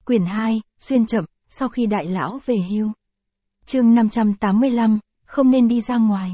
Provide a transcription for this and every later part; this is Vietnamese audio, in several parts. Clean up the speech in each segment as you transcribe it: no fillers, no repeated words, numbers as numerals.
Quyển 2, xuyên chậm, sau khi đại lão về hưu. Chương 585, không nên đi ra ngoài.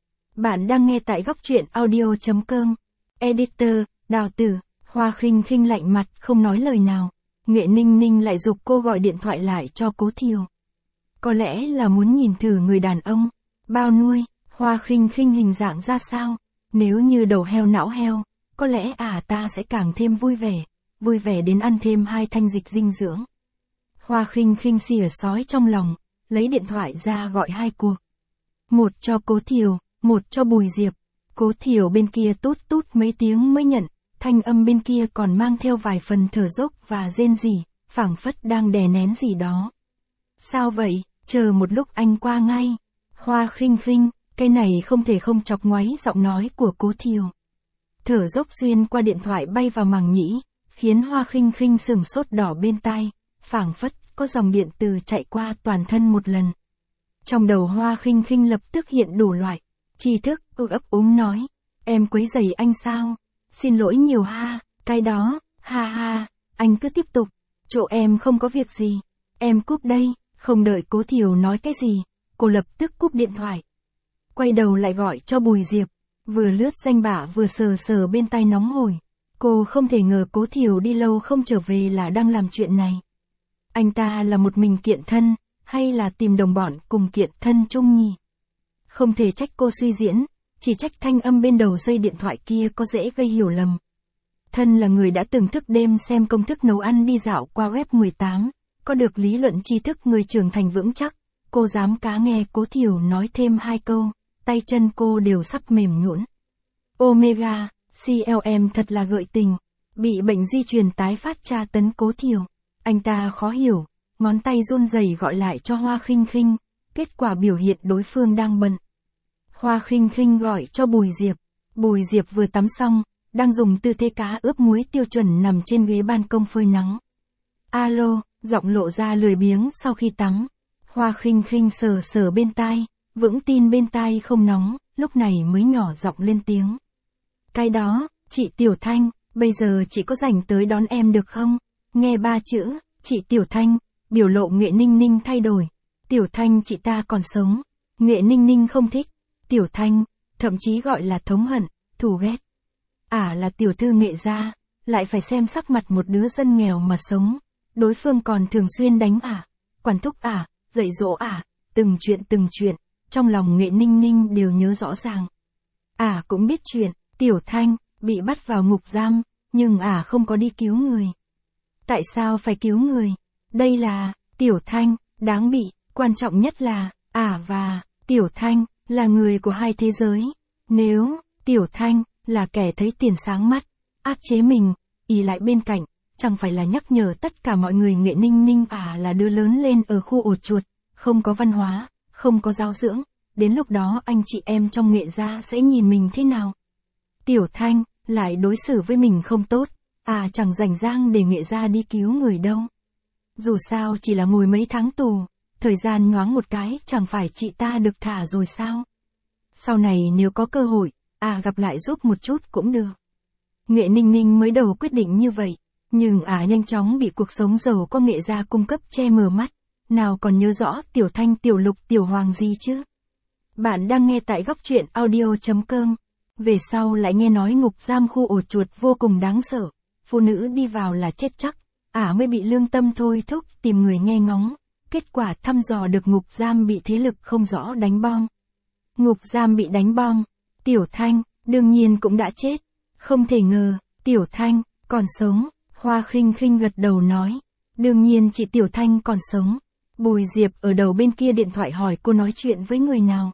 Bạn đang nghe tại góc truyện audio.com. Editor, Đào Tử. Hoa Khinh Khinh lạnh mặt không nói lời nào. Nghệ Ninh Ninh lại giục cô gọi điện thoại lại cho Cố Thiều. Có lẽ là muốn nhìn thử người đàn ông bao nuôi Hoa Khinh Khinh hình dạng ra sao. Nếu như đầu heo não heo, có lẽ ta sẽ càng thêm vui vẻ đến ăn thêm 2 thanh dịch dinh dưỡng. Hoa Khinh Khinh xỉa sói trong lòng, lấy điện thoại ra gọi 2 cuộc. Một cho Cố Thiều, một cho Bùi Diệp. Cố Thiều bên kia tút tút mấy tiếng mới nhận, thanh âm bên kia còn mang theo vài phần thở dốc và rên rỉ, phảng phất đang đè nén gì đó. Sao vậy, chờ một lúc anh qua ngay. Hoa Khinh Khinh, cái này không thể không chọc ngoáy giọng nói của Cố Thiều. Thở dốc xuyên qua điện thoại bay vào màng nhĩ, khiến Hoa Khinh Khinh sửng sốt đỏ bên tai, phảng phất có dòng điện từ chạy qua toàn thân một lần. Trong đầu Hoa Khinh Khinh lập tức hiện đủ loại tri thức, ấp úng nói, em quấy rầy anh sao? Xin lỗi nhiều ha, cái đó, ha, anh cứ tiếp tục, chỗ em không có việc gì, em cúp đây. Không đợi Cố Thiều nói cái gì, cô lập tức cúp điện thoại. Quay đầu lại gọi cho Bùi Diệp, vừa lướt danh bạ vừa sờ bên tai nóng hổi. Cô không thể ngờ Cố Thiều đi lâu không trở về là đang làm chuyện này. Anh ta là một mình kiện thân, hay là tìm đồng bọn cùng kiện thân chung nhỉ? Không thể trách cô suy diễn, chỉ trách thanh âm bên đầu dây điện thoại kia có dễ gây hiểu lầm. Thân là người đã từng thức đêm xem công thức nấu ăn đi dạo qua web 18, có được lý luận tri thức người trưởng thành vững chắc, cô dám cá nghe Cố Thiều nói thêm 2 câu, tay chân cô đều sắp mềm nhũn. Omega, CLM thật là gợi tình, bị bệnh di truyền tái phát tra tấn Cố Thiều. Anh ta khó hiểu, ngón tay run rẩy gọi lại cho Hoa Khinh Khinh, kết quả biểu hiện đối phương đang bận. Hoa Khinh Khinh gọi cho Bùi Diệp vừa tắm xong, đang dùng tư thế cá ướp muối tiêu chuẩn nằm trên ghế ban công phơi nắng. Alo, giọng lộ ra lười biếng sau khi tắm. Hoa Khinh Khinh sờ bên tai, vững tin bên tai không nóng, lúc này mới nhỏ giọng lên tiếng. Cái đó, chị Tiểu Thanh, bây giờ chị có rảnh tới đón em được không? Nghe 3 chữ, chị Tiểu Thanh, biểu lộ Nghệ Ninh Ninh thay đổi. Tiểu Thanh chị ta còn sống. Nghệ Ninh Ninh không thích. Tiểu Thanh, thậm chí gọi là thống hận, thù ghét. Là tiểu thư Nghệ gia, lại phải xem sắc mặt một đứa dân nghèo mà sống. Đối phương còn thường xuyên đánh quản thúc dạy dỗ từng chuyện, trong lòng Nghệ Ninh Ninh đều nhớ rõ ràng. Cũng biết chuyện, Tiểu Thanh, bị bắt vào ngục giam, nhưng không có đi cứu người. Tại sao phải cứu người? Đây là, Tiểu Thanh, đáng bị, quan trọng nhất là, và, Tiểu Thanh, là người của 2 thế giới. Nếu, Tiểu Thanh, là kẻ thấy tiền sáng mắt, áp chế mình, ỷ lại bên cạnh, chẳng phải là nhắc nhở tất cả mọi người Nghệ Ninh Ninh là đứa lớn lên ở khu ổ chuột, không có văn hóa, không có giáo dưỡng, đến lúc đó anh chị em trong Nghệ gia sẽ nhìn mình thế nào? Tiểu Thanh, lại đối xử với mình không tốt, chẳng rảnh rang để Nghệ gia đi cứu người đâu. Dù sao chỉ là ngồi mấy tháng tù, thời gian nhoáng một cái chẳng phải chị ta được thả rồi sao? Sau này nếu có cơ hội, gặp lại giúp một chút cũng được. Nghệ Ninh Ninh mới đầu quyết định như vậy, nhưng nhanh chóng bị cuộc sống giàu có Nghệ gia cung cấp che mờ mắt, nào còn nhớ rõ Tiểu Thanh Tiểu Lục Tiểu Hoàng gì chứ. Bạn đang nghe tại góc truyện audio.com. Về sau lại nghe nói ngục giam khu ổ chuột vô cùng đáng sợ, phụ nữ đi vào là chết chắc, mới bị lương tâm thôi thúc tìm người nghe ngóng, kết quả thăm dò được ngục giam bị thế lực không rõ đánh bom. Ngục giam bị đánh bom, Tiểu Thanh, đương nhiên cũng đã chết, không thể ngờ, Tiểu Thanh, còn sống. Hoa Khinh Khinh gật đầu nói, đương nhiên chị Tiểu Thanh còn sống. Bùi Diệp ở đầu bên kia điện thoại hỏi cô nói chuyện với người nào.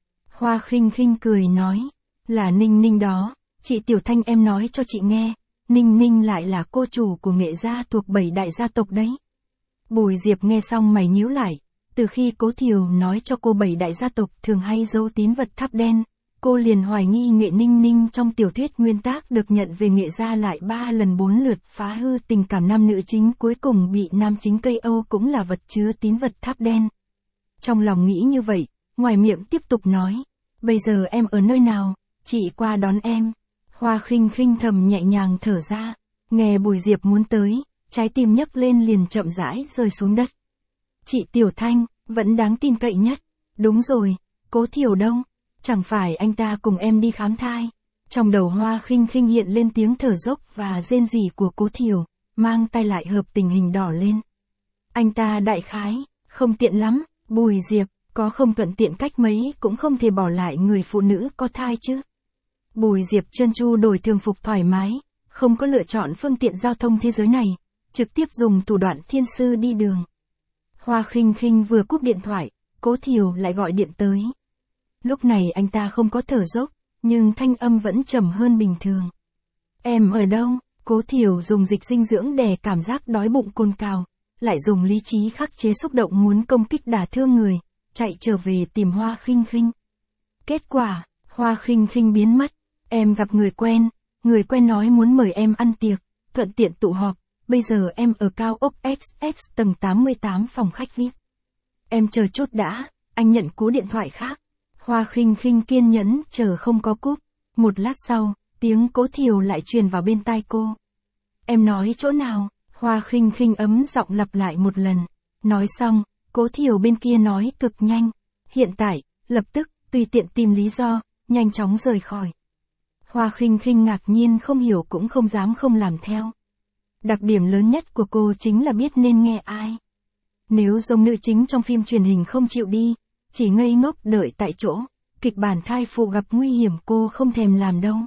Hoa Khinh Khinh cười nói, là Ninh Ninh đó, chị Tiểu Thanh em nói cho chị nghe, Ninh Ninh lại là cô chủ của Nghệ gia thuộc 7 đại gia tộc đấy. Bùi Diệp nghe xong mày nhíu lại, từ khi Cố Thiều nói cho cô 7 đại gia tộc thường hay giấu tín vật tháp đen, cô liền hoài nghi Nghệ Ninh Ninh trong tiểu thuyết nguyên tác được nhận về Nghệ gia lại 3 lần 4 lượt phá hư tình cảm nam nữ chính, cuối cùng bị nam chính KO cũng là vật chứa tín vật tháp đen. Trong lòng nghĩ như vậy, ngoài miệng tiếp tục nói, bây giờ em ở nơi nào, chị qua đón em. Hoa Khinh Khinh thầm nhẹ nhàng thở ra, nghe Bùi Diệp muốn tới, trái tim nhấc lên liền chậm rãi rơi xuống đất. Chị Tiểu Thanh, vẫn đáng tin cậy nhất. Đúng rồi, Cố Thiểu đâu? Chẳng phải anh ta cùng em đi khám thai? Trong đầu Hoa Khinh Khinh hiện lên tiếng thở dốc và rên rỉ của Cố Thiểu, mang tay lại hợp tình hình đỏ lên. Anh ta đại khái, không tiện lắm, Bùi Diệp, có không thuận tiện cách mấy cũng không thể bỏ lại người phụ nữ có thai chứ. Bùi Diệp trơn tru đổi thường phục thoải mái, không có lựa chọn phương tiện giao thông thế giới này, trực tiếp dùng thủ đoạn thiên sư đi đường. Hoa Khinh Khinh vừa cúp điện thoại, Cố Thiểu lại gọi điện tới. Lúc này anh ta không có thở dốc, nhưng thanh âm vẫn trầm hơn bình thường. Em ở đâu? Cố Thiểu dùng dịch dinh dưỡng đè cảm giác đói bụng cồn cào, lại dùng lý trí khắc chế xúc động muốn công kích đả thương người, chạy trở về tìm Hoa Khinh Khinh. Kết quả, Hoa Khinh Khinh biến mất, em gặp người quen nói muốn mời em ăn tiệc, thuận tiện tụ họp, bây giờ em ở cao ốc XX tầng 88 phòng khách VIP. Em chờ chút đã, anh nhận cú điện thoại khác. Hoa Khinh Khinh kiên nhẫn chờ không có cúp, một lát sau, tiếng Cố Thiểu lại truyền vào bên tai cô. Em nói chỗ nào? Hoa Khinh Khinh ấm giọng lặp lại một lần. Nói xong, Cố Thiểu bên kia nói cực nhanh. Hiện tại, lập tức, tùy tiện tìm lý do, nhanh chóng rời khỏi. Hoa Khinh Khinh ngạc nhiên không hiểu cũng không dám không làm theo. Đặc điểm lớn nhất của cô chính là biết nên nghe ai. Nếu giống nữ chính trong phim truyền hình không chịu đi, chỉ ngây ngốc đợi tại chỗ, kịch bản thai phụ gặp nguy hiểm cô không thèm làm đâu.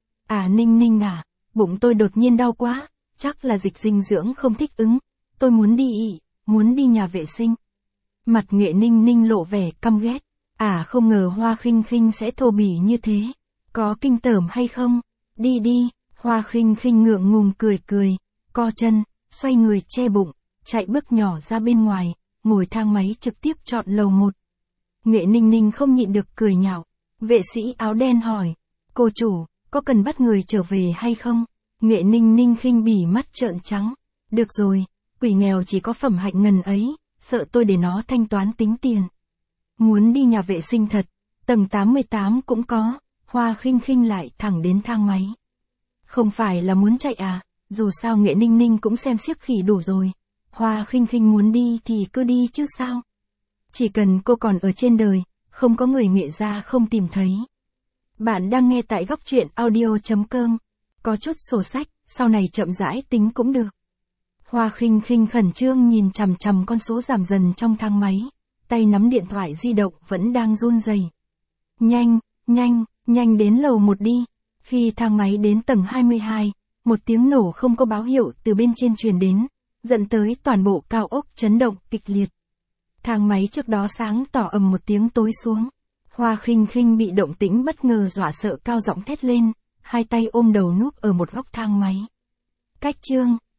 À Ninh Ninh à, bụng tôi đột nhiên đau quá, chắc là dịch dinh dưỡng không thích ứng, tôi muốn đi muốn đi nhà vệ sinh. Mặt Nghệ Ninh Ninh lộ vẻ căm ghét, à không ngờ Hoa Khinh Khinh sẽ thô bỉ như thế, có kinh tởm hay không? Đi đi, Hoa Khinh Khinh ngượng ngùng cười, co chân, xoay người che bụng, chạy bước nhỏ ra bên ngoài, ngồi thang máy trực tiếp chọn lầu 1. Nghệ Ninh Ninh không nhịn được cười nhạo. Vệ sĩ áo đen hỏi, cô chủ, có cần bắt người trở về hay không? Nghệ Ninh Ninh khinh bỉ mắt trợn trắng. Được rồi, quỷ nghèo chỉ có phẩm hạnh ngần ấy, sợ tôi để nó thanh toán tính tiền. Muốn đi nhà vệ sinh thật, tầng 88 cũng có. Hoa Khinh Khinh lại thẳng đến thang máy. Không phải là muốn chạy à, dù sao Nghệ Ninh Ninh cũng xem xiếc khỉ đủ rồi. Hoa Khinh Khinh muốn đi thì cứ đi chứ sao. Chỉ cần cô còn ở trên đời, không có người Nghệ gia không tìm thấy. Bạn đang nghe tại góc truyện audio.com. Có chút sổ sách, sau này chậm rãi tính cũng được. Hoa Khinh Khinh khẩn trương nhìn chằm chằm con số giảm dần trong thang máy, tay nắm điện thoại di động vẫn đang run rẩy. Nhanh đến lầu 1 đi. Khi thang máy đến tầng 22, một tiếng nổ không có báo hiệu từ bên trên truyền đến, dẫn tới toàn bộ cao ốc chấn động kịch liệt. Thang máy trước đó sáng tỏ ầm một tiếng tối xuống. Hoa Khinh Khinh bị động tĩnh bất ngờ dọa sợ cao giọng thét lên, hai tay ôm đầu núp ở một góc thang máy. Cách chương,